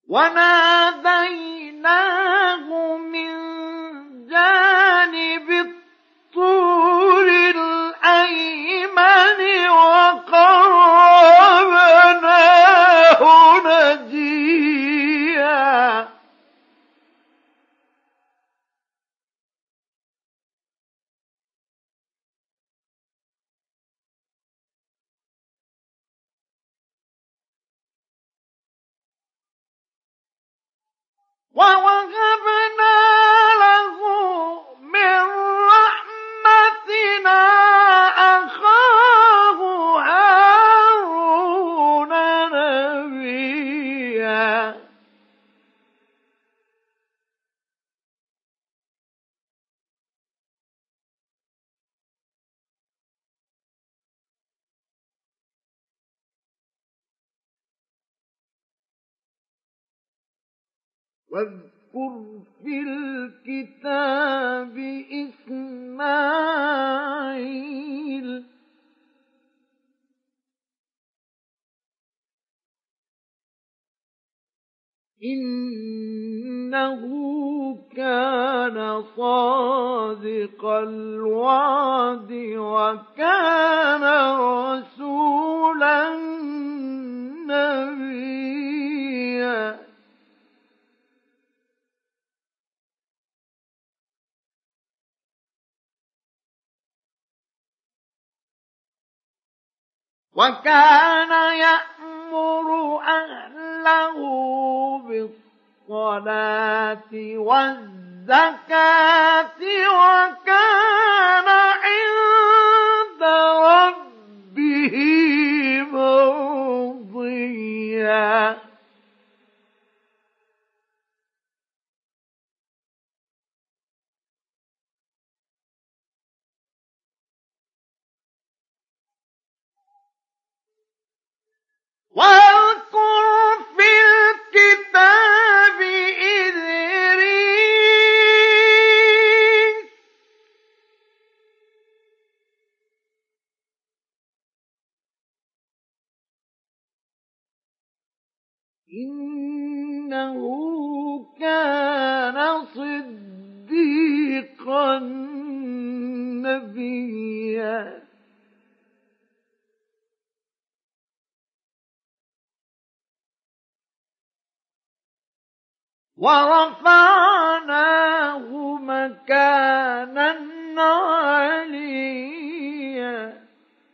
وناديناه من جانب الطور الأيمن وقربناه نجيا ووهبنا له من رحمتنا أخاه هارون نبيا واذكر في الكتاب إسماعيل إنه كان صادق الوعد وكان رسولا نبيا وكان يأمر أهله بالصلاة والزكاة وكان عند ربه مرضيا واذكر في الكتاب إدريس إنه كان صديقا نبيا ورفعناه مكانا عليا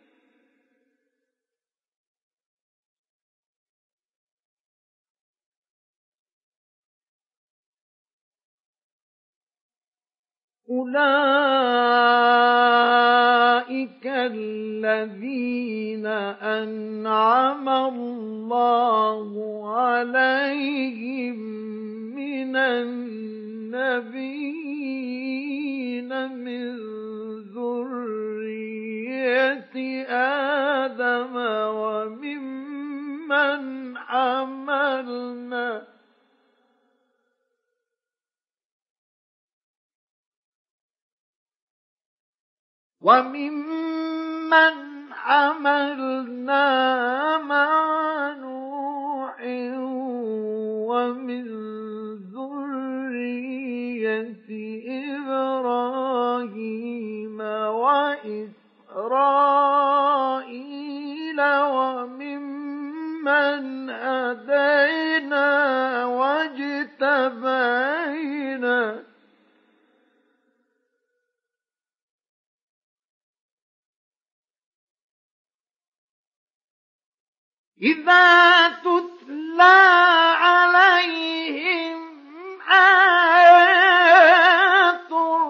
أولئك الذين أنعم الله عليهم من النبيين من ذرية آدم وممن حملنا مع نوح ومن ذرية إبراهيم وإسرائيل وممن هدينا واجتبينا إذا تتلى عليهم آيات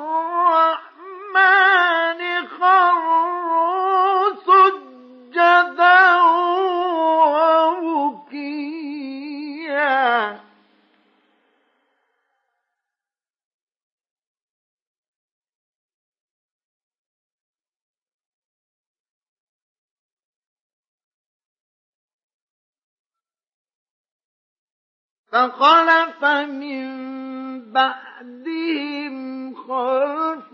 الرحمن خروا سجدا وبكيا فخلف من بعدهم خلف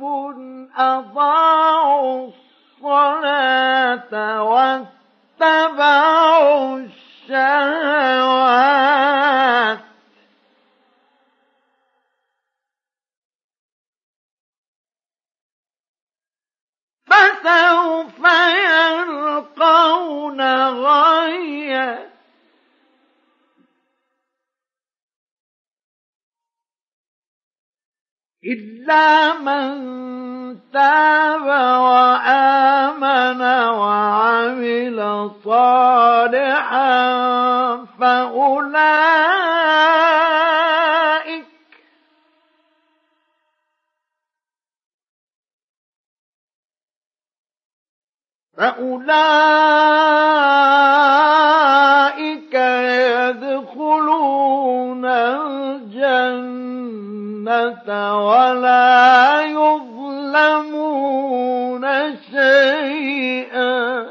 أضاعوا الصلاة واتبعوا الشهوات إلا من تاب وآمن وعمل صالحا فأولئك يدخلون الجنة ولا يظلمون شيئا.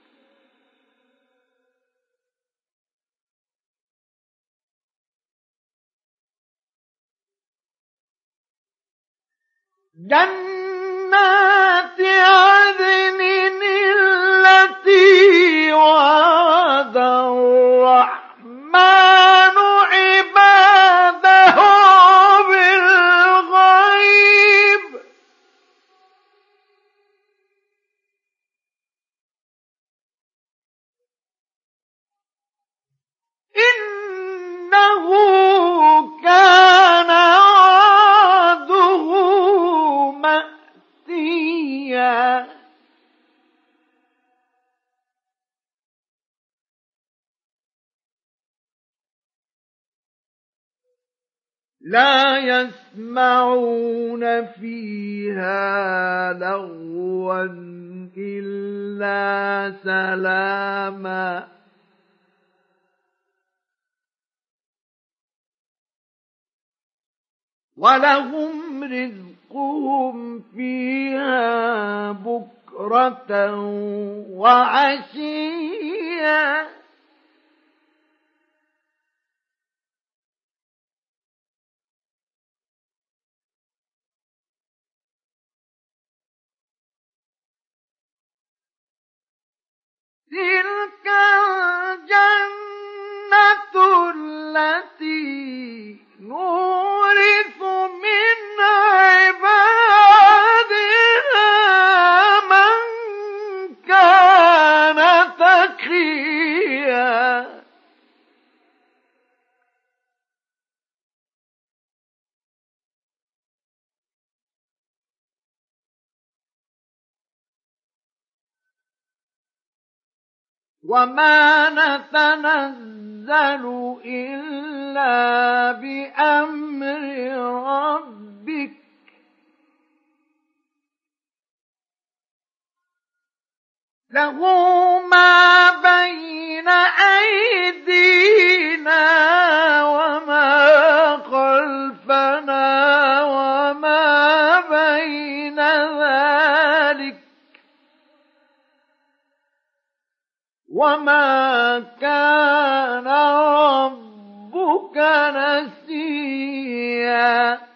جنات عدن التي وعد الرحمن عباده بالغيب إنه كان وعده مأتيا. لا يسمعون فيها لغوا إلا سلاما ولهم رزقهم فيها بكرة وعشيا. تلك الجنة التي نورث من عبادنا من كان تقيا. وما نتنزل إلا بأمر ربك له ما بين أيدينا وما خلفنا وما بين ذلك وما كان ربك نسيا.